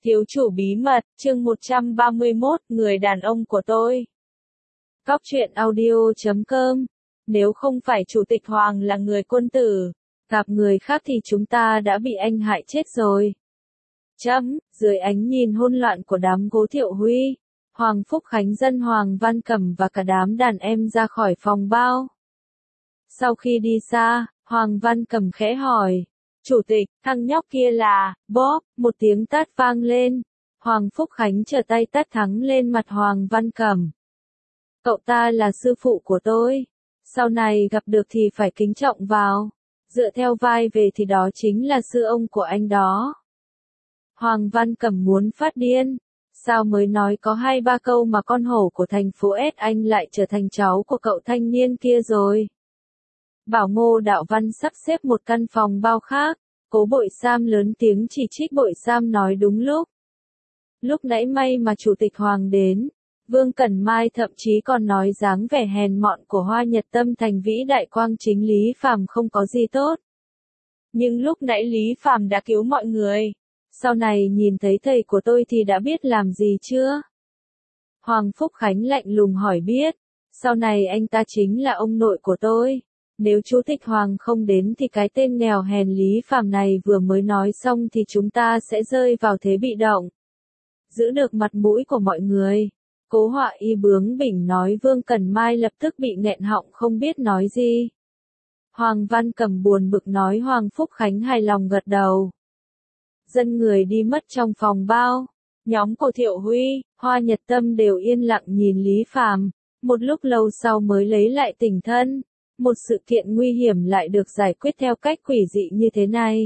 Thiếu chủ bí mật, chương 131, người đàn ông của tôi. Cóc truyện audio.com. Nếu không phải Chủ tịch Hoàng là người quân tử, gặp người khác thì chúng ta đã bị anh hại chết rồi. Dưới ánh nhìn hỗn loạn của đám Cố Thiệu Huy, Hoàng Phúc Khánh dẫn Hoàng Văn Cẩm và cả đám đàn em ra khỏi phòng bao. Sau khi đi xa, Hoàng Văn Cẩm khẽ hỏi, Chủ tịch, thằng nhóc kia là, bóp, một tiếng tát vang lên. Hoàng Phúc Khánh trở tay tát thẳng lên mặt Hoàng Văn Cẩm. Cậu ta là sư phụ của tôi. Sau này gặp được thì phải kính trọng vào. Dựa theo vai về thì đó chính là sư ông của anh đó. Hoàng Văn Cẩm muốn phát điên. Sao mới nói có 2-3 câu mà con hổ của thành phố S anh lại trở thành cháu của cậu thanh niên kia rồi. Bảo Ngô Đạo Văn sắp xếp một căn phòng bao khác, Cố Bội Sam lớn tiếng chỉ trích Bội Sam nói đúng lúc. Lúc nãy may mà Chủ tịch Hoàng đến, Vương Cẩn Mai thậm chí còn nói dáng vẻ hèn mọn của Hoa Nhật Tâm thành vĩ đại quang chính Lý Phàm không có gì tốt. Nhưng lúc nãy Lý Phàm đã cứu mọi người, sau này nhìn thấy thầy của tôi thì đã biết làm gì chưa? Hoàng Phúc Khánh lạnh lùng hỏi biết, sau này anh ta chính là ông nội của tôi. Nếu Chủ tịch Hoàng không đến thì cái tên nghèo hèn Lý Phàm này vừa mới nói xong thì chúng ta sẽ rơi vào thế bị động. Giữ được mặt mũi của mọi người. Cố Họa Y bướng bỉnh nói. Vương Cẩn Mai lập tức bị nghẹn họng không biết nói gì. Hoàng Văn Cẩm buồn bực nói. Hoàng Phúc Khánh hài lòng gật đầu. Dân người đi mất trong phòng bao. Nhóm Cố Thiệu Huy, Hoa Nhật Tâm đều yên lặng nhìn Lý Phàm. Một lúc lâu sau mới lấy lại tỉnh thân. Một sự kiện nguy hiểm lại được giải quyết theo cách quỷ dị như thế này.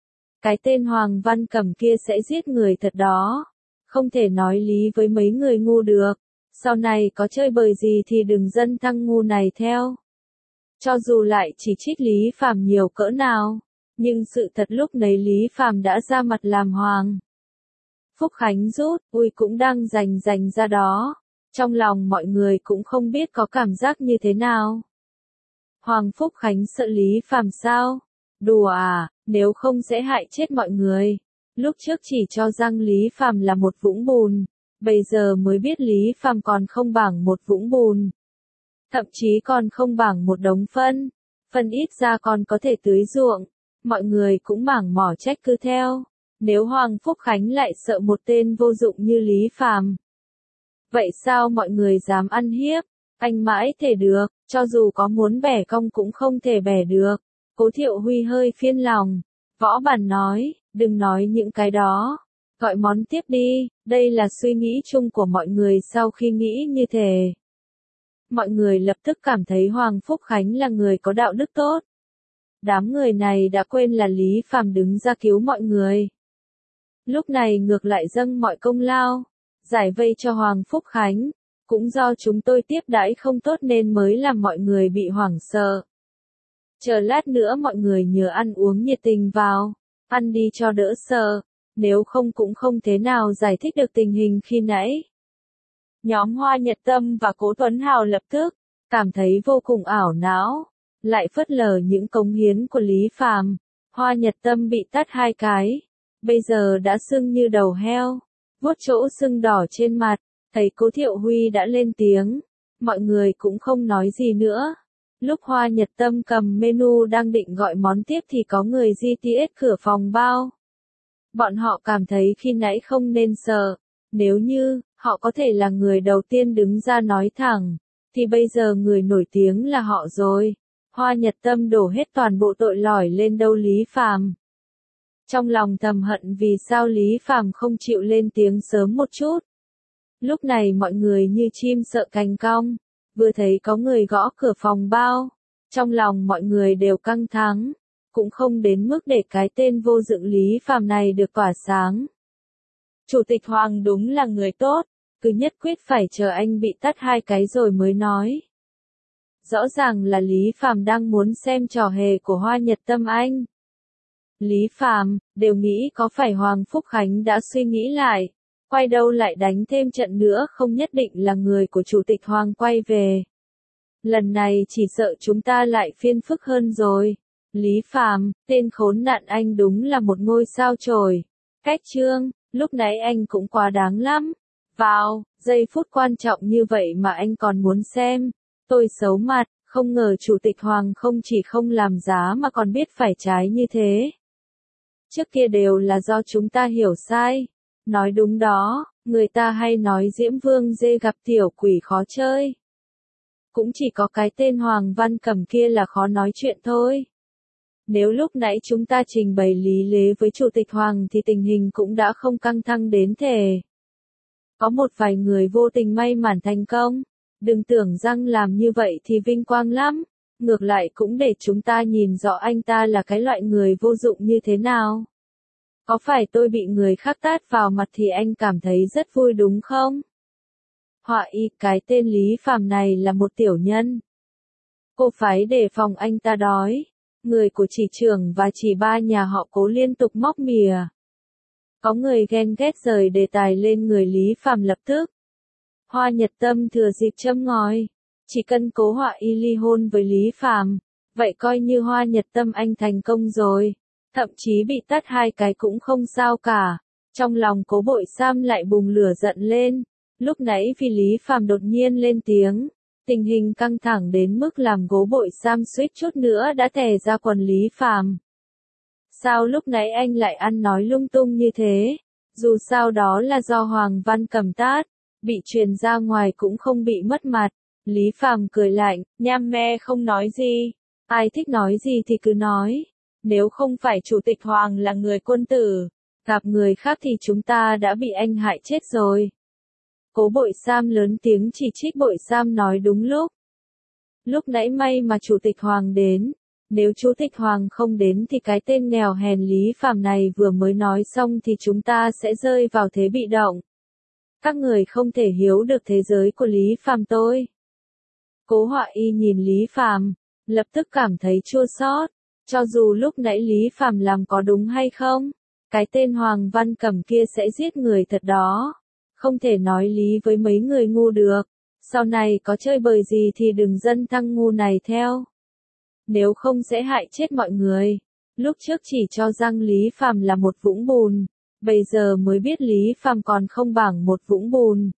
Cái tên Hoàng Văn Cẩm kia sẽ giết người thật đó. Không thể nói lý với mấy người ngu được. Sau này có chơi bời gì thì đừng dân thăng ngu này theo. Cho dù lại chỉ trích Lý Phàm nhiều cỡ nào, nhưng sự thật lúc nấy Lý Phàm đã ra mặt làm hoàng. Phúc Khánh rút, cũng đang rành ra đó. Trong lòng mọi người cũng không biết có cảm giác như thế nào. Hoàng Phúc Khánh sợ Lý Phàm sao? Đùa à, nếu không sẽ hại chết mọi người. Lúc trước chỉ cho rằng Lý Phàm là một vũng bùn, bây giờ mới biết Lý Phàm còn không bằng một vũng bùn. Thậm chí còn không bằng một đống phân. Phân ít ra còn có thể tưới ruộng. Mọi người cũng mảng mỏ trách cứ theo. Nếu Hoàng Phúc Khánh lại sợ một tên vô dụng như Lý Phàm, vậy sao mọi người dám ăn hiếp? Anh mãi thể được, cho dù có muốn bẻ cong cũng không thể bẻ được. Cố Thiệu Huy hơi phiền lòng. Võ Bản nói, đừng nói những cái đó. Gọi món tiếp đi, đây là suy nghĩ chung của mọi người sau khi nghĩ như thế. Mọi người lập tức cảm thấy Hoàng Phúc Khánh là người có đạo đức tốt. Đám người này đã quên là Lý Phàm đứng ra cứu mọi người. Lúc này ngược lại dâng mọi công lao, giải vây cho Hoàng Phúc Khánh. Cũng do chúng tôi tiếp đãi không tốt nên mới làm mọi người bị hoảng sợ. Chờ lát nữa mọi người nhớ ăn uống nhiệt tình vào, ăn đi cho đỡ sợ, nếu không cũng không thế nào giải thích được tình hình khi nãy. Nhóm Hoa Nhật Tâm và Cố Tuấn Hào lập tức cảm thấy vô cùng ảo não, lại phớt lờ những cống hiến của Lý Phàm. Hoa Nhật Tâm bị tát 2 cái, bây giờ đã sưng như đầu heo, vuốt chỗ sưng đỏ trên mặt. Thấy Cố Thiệu Huy đã lên tiếng, mọi người cũng không nói gì nữa. Lúc Hoa Nhật Tâm cầm menu đang định gọi món tiếp thì có người GTS cửa phòng bao. Bọn họ cảm thấy khi nãy không nên sợ. Nếu như họ có thể là người đầu tiên đứng ra nói thẳng, thì bây giờ người nổi tiếng là họ rồi. Hoa Nhật Tâm đổ hết toàn bộ tội lỗi lên đầu Lý Phàm. Trong lòng thầm hận vì sao Lý Phàm không chịu lên tiếng sớm một chút. Lúc này mọi người như chim sợ cành cong, vừa thấy có người gõ cửa phòng bao, trong lòng mọi người đều căng thẳng, cũng không đến mức để cái tên vô dụng Lý Phàm này được tỏa sáng. Chủ tịch Hoàng đúng là người tốt, cứ nhất quyết phải chờ anh bị tát 2 cái rồi mới nói. Rõ ràng là Lý Phàm đang muốn xem trò hề của Hoa Nhật Tâm anh. Lý Phàm, đều nghĩ có phải Hoàng Phúc Khánh đã suy nghĩ lại. Quay đâu lại đánh thêm trận nữa không nhất định là người của Chủ tịch Hoàng quay về. Lần này chỉ sợ chúng ta lại phiền phức hơn rồi. Lý Phàm, tên khốn nạn anh đúng là một ngôi sao chổi. Cách chương, lúc nãy anh cũng quá đáng lắm. Vào, giây phút quan trọng như vậy mà anh còn muốn xem. Tôi xấu mặt, không ngờ Chủ tịch Hoàng không chỉ không làm giá mà còn biết phải trái như thế. Trước kia đều là do chúng ta hiểu sai. Nói đúng đó, người ta hay nói Diễm Vương dê gặp tiểu quỷ khó chơi. Cũng chỉ có cái tên Hoàng Văn Cẩm kia là khó nói chuyện thôi. Nếu lúc nãy chúng ta trình bày lý lẽ với Chủ tịch Hoàng thì tình hình cũng đã không căng thẳng đến thế. Có một vài người vô tình may mắn thành công. Đừng tưởng rằng làm như vậy thì vinh quang lắm. Ngược lại cũng để chúng ta nhìn rõ anh ta là cái loại người vô dụng như thế nào. Có phải tôi bị người khác tát vào mặt thì anh cảm thấy rất vui đúng không? Họa y, cái tên Lý Phàm này là một tiểu nhân. Cô phái đề phòng anh ta đói. Người của chị trưởng và chị ba nhà họ Cố liên tục móc mỉa. Có người ghen ghét rời đề tài lên người Lý Phàm lập tức. Hoa Nhật Tâm thừa dịp châm ngòi. Chỉ cần Cố Họa y ly hôn với Lý Phàm, vậy coi như Hoa Nhật Tâm anh thành công rồi. Thậm chí bị tát 2 cái cũng không sao cả. Trong lòng Cố Bội Sam lại bùng lửa giận lên. Lúc nãy vì Lý Phàm đột nhiên lên tiếng, tình hình căng thẳng đến mức làm Cố Bội Sam suýt chút nữa đã tè ra quần Lý Phàm. Sao lúc nãy anh lại ăn nói lung tung như thế? Dù sao đó là do Hoàng Văn Cẩm tát, bị truyền ra ngoài cũng không bị mất mặt. Lý Phàm cười lạnh, nham me không nói gì. Ai thích nói gì thì cứ nói. Nếu không phải Chủ tịch Hoàng là người quân tử, gặp người khác thì chúng ta đã bị anh hại chết rồi. Cố Bội Sam lớn tiếng chỉ trích Bội Sam nói đúng lúc. Lúc nãy may mà Chủ tịch Hoàng đến. Nếu Chủ tịch Hoàng không đến thì cái tên nghèo hèn Lý Phàm này vừa mới nói xong thì chúng ta sẽ rơi vào thế bị động. Các người không thể hiểu được thế giới của Lý Phàm tôi. Cố Họa y nhìn Lý Phàm, lập tức cảm thấy chua xót. Cho dù lúc nãy Lý Phàm làm có đúng hay không, cái tên Hoàng Văn Cẩm kia sẽ giết người thật đó. Không thể nói lý với mấy người ngu được. Sau này có chơi bời gì thì đừng dân thăng ngu này theo. Nếu không sẽ hại chết mọi người. Lúc trước chỉ cho rằng Lý Phàm là một vũng bùn. Bây giờ mới biết Lý Phàm còn không bằng một vũng bùn.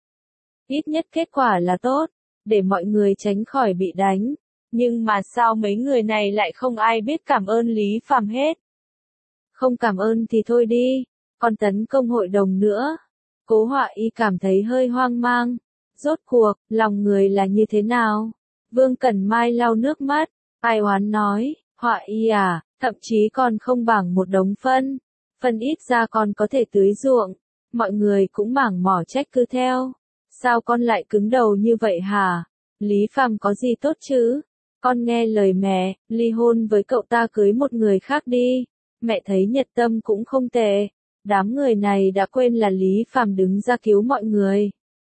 Ít nhất kết quả là tốt, để mọi người tránh khỏi bị đánh. Nhưng mà sao mấy người này lại không ai biết cảm ơn Lý Phàm hết? Không cảm ơn thì thôi đi, còn tấn công hội đồng nữa. Cố Họa y cảm thấy hơi hoang mang. Rốt cuộc, lòng người là như thế nào? Vương Cẩn Mai lau nước mắt, ai oán nói, Họa y à, thậm chí còn không bằng một đống phân. Phân ít ra còn có thể tưới ruộng. Mọi người cũng mảng mỏ trách cứ theo. Sao con lại cứng đầu như vậy hả? Lý Phàm có gì tốt chứ? Con nghe lời mẹ, ly hôn với cậu ta cưới một người khác đi. Mẹ thấy Nhật Tâm cũng không tệ. Đám người này đã quên là Lý Phàm đứng ra cứu mọi người.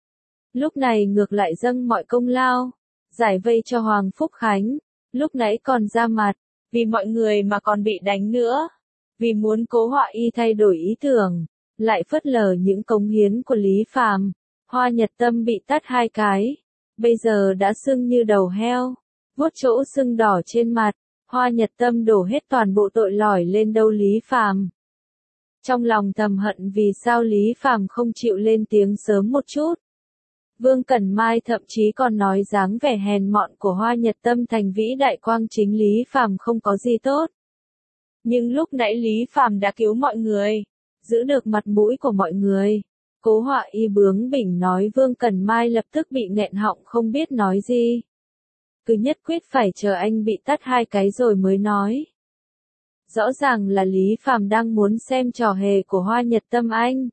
Lúc này ngược lại dâng mọi công lao, giải vây cho Hoàng Phúc Khánh. Lúc nãy còn ra mặt, vì mọi người mà còn bị đánh nữa. Vì muốn Cố Họa y thay đổi ý tưởng, lại phớt lờ những cống hiến của Lý Phàm. Hoa Nhật Tâm bị tát 2 cái, bây giờ đã sưng như đầu heo, vuốt chỗ sưng đỏ trên mặt. Hoa Nhật Tâm đổ hết toàn bộ tội lỗi lên đầu Lý Phàm. Trong lòng thầm hận vì sao Lý Phàm không chịu lên tiếng sớm một chút. Vương Cẩn Mai thậm chí còn nói dáng vẻ hèn mọn của Hoa Nhật Tâm thành vĩ đại quang chính Lý Phàm không có gì tốt. Nhưng lúc nãy Lý Phàm đã cứu mọi người, giữ được mặt mũi của mọi người. Cố Họa y bướng bỉnh nói Vương Cẩn Mai lập tức bị nghẹn họng không biết nói gì. Cứ nhất quyết phải chờ anh bị tát 2 cái rồi mới nói. Rõ ràng là Lý Phàm đang muốn xem trò hề của Hoa Nhật Tâm anh.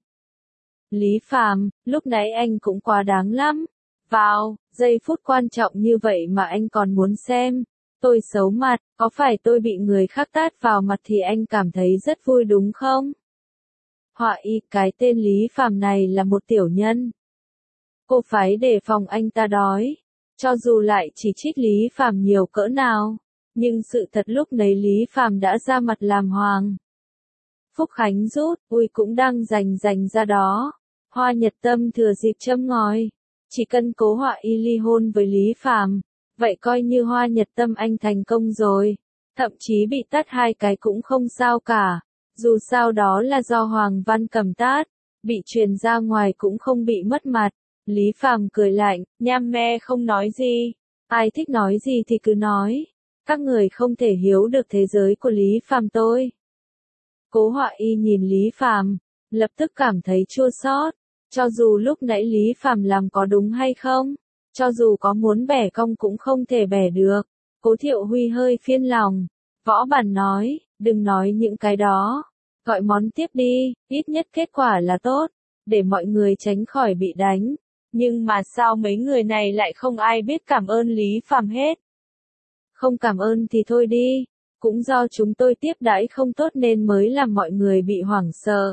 Lý Phàm, lúc nãy anh cũng quá đáng lắm. Vào, giây phút quan trọng như vậy mà anh còn muốn xem. Tôi xấu mặt, có phải tôi bị người khác tát vào mặt thì anh cảm thấy rất vui đúng không? Họa y, cái tên Lý Phàm này là một tiểu nhân. Cô phái đề phòng anh ta đói. Cho dù lại chỉ trích Lý Phàm nhiều cỡ nào, nhưng sự thật lúc nấy Lý Phàm đã ra mặt làm hoàng. Phúc Khánh rút, ui cũng đang rành ra đó. Hoa Nhật Tâm thừa dịp châm ngòi. Chỉ cần Cố Họa y ly hôn với Lý Phàm, vậy coi như Hoa Nhật Tâm anh thành công rồi. Thậm chí bị tát 2 cái cũng không sao cả. Dù sao đó là do Hoàng Văn Cẩm tát, bị truyền ra ngoài cũng không bị mất mặt. Lý Phàm cười lạnh, nham me không nói gì. Ai thích nói gì thì cứ nói. Các người không thể hiểu được thế giới của Lý Phàm tôi. Cố Họa Y nhìn Lý Phàm, lập tức cảm thấy chua xót. Cho dù lúc nãy Lý Phàm làm có đúng hay không, cho dù có muốn bẻ cong cũng không thể bẻ được. Cố Thiệu Huy hơi phiền lòng. Võ Bản nói, đừng nói những cái đó. Gọi món tiếp đi, ít nhất kết quả là tốt, để mọi người tránh khỏi bị đánh. Nhưng mà sao mấy người này lại không ai biết cảm ơn Lý Phàm hết? Không cảm ơn thì thôi đi, cũng do chúng tôi tiếp đãi không tốt nên mới làm mọi người bị hoảng sợ.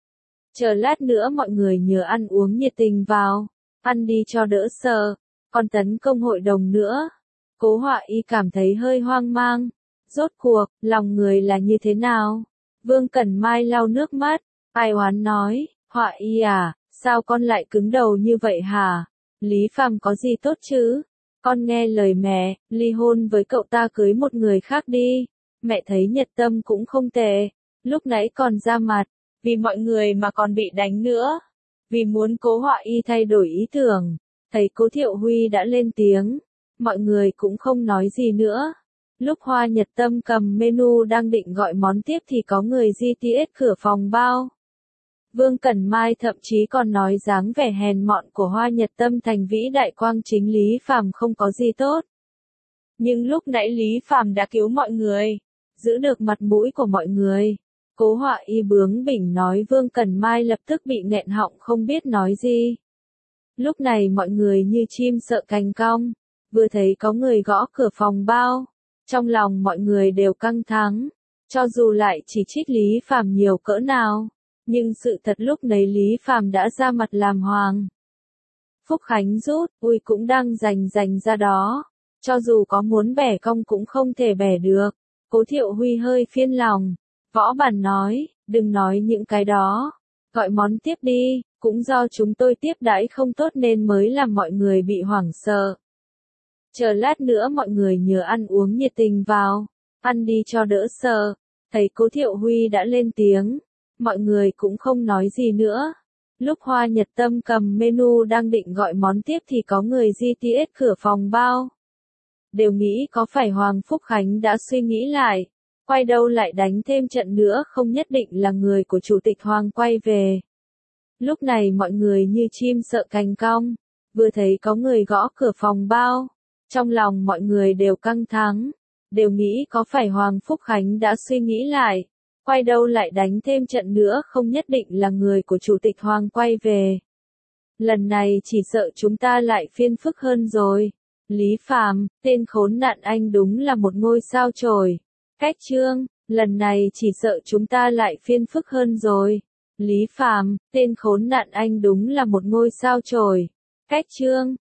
Chờ lát nữa mọi người nhớ ăn uống nhiệt tình vào, ăn đi cho đỡ sợ, còn tấn công hội đồng nữa. Cố Họa Y cảm thấy hơi hoang mang. Rốt cuộc, lòng người là như thế nào? Vương Cẩn Mai lau nước mắt, ai oán nói, Họa Y à, sao con lại cứng đầu như vậy hả? Lý Phàm có gì tốt chứ? Con nghe lời mẹ, ly hôn với cậu ta cưới một người khác đi. Mẹ thấy Nhật Tâm cũng không tệ, lúc nãy còn ra mặt, vì mọi người mà còn bị đánh nữa. Vì muốn Cố Họa Y thay đổi ý tưởng, thấy Cố Thiệu Huy đã lên tiếng, mọi người cũng không nói gì nữa. Lúc Hoa Nhật Tâm cầm menu đang định gọi món tiếp thì có người GTS cửa phòng bao. Vương Cẩn Mai thậm chí còn nói dáng vẻ hèn mọn của Hoa Nhật Tâm thành vĩ đại quang chính Lý Phàm không có gì tốt. Nhưng lúc nãy Lý Phàm đã cứu mọi người, giữ được mặt mũi của mọi người. Cố Họa Y bướng bỉnh nói Vương Cẩn Mai lập tức bị nghẹn họng không biết nói gì. Lúc này mọi người như chim sợ cành cong, vừa thấy có người gõ cửa phòng bao. Trong lòng mọi người đều căng thẳng, cho dù lại chỉ trích Lý Phàm nhiều cỡ nào, nhưng sự thật lúc nấy Lý Phàm đã ra mặt làm hoàng. Phúc Khánh rút, ui cũng đang rành ra đó, cho dù có muốn bẻ cong cũng không thể bẻ được. Cố Thiệu Huy hơi phiền lòng. Võ Bản nói, đừng nói những cái đó, gọi món tiếp đi, cũng do chúng tôi tiếp đãi không tốt nên mới làm mọi người bị hoảng sợ. Chờ lát nữa mọi người nhớ ăn uống nhiệt tình vào, ăn đi cho đỡ sợ. Thấy Cố Thiệu Huy đã lên tiếng, mọi người cũng không nói gì nữa. Lúc Hoa Nhật Tâm cầm menu đang định gọi món tiếp thì có người GTS cửa phòng bao. Đều nghĩ có phải Hoàng Phúc Khánh đã suy nghĩ lại, quay đâu lại đánh thêm trận nữa không nhất định là người của Chủ tịch Hoàng quay về. Lúc này mọi người như chim sợ cành cong, vừa thấy có người gõ cửa phòng bao. Trong lòng mọi người đều căng thẳng, đều nghĩ có phải Hoàng Phúc Khánh đã suy nghĩ lại, quay đâu lại đánh thêm trận nữa không nhất định là người của Chủ tịch Hoàng quay về. Lần này chỉ sợ chúng ta lại phiền phức hơn rồi. Lý Phàm, tên khốn nạn anh đúng là một ngôi sao chổi. Cách chương, lần này chỉ sợ chúng ta lại phiền phức hơn rồi. Lý Phàm, tên khốn nạn anh đúng là một ngôi sao chổi. Cách chương.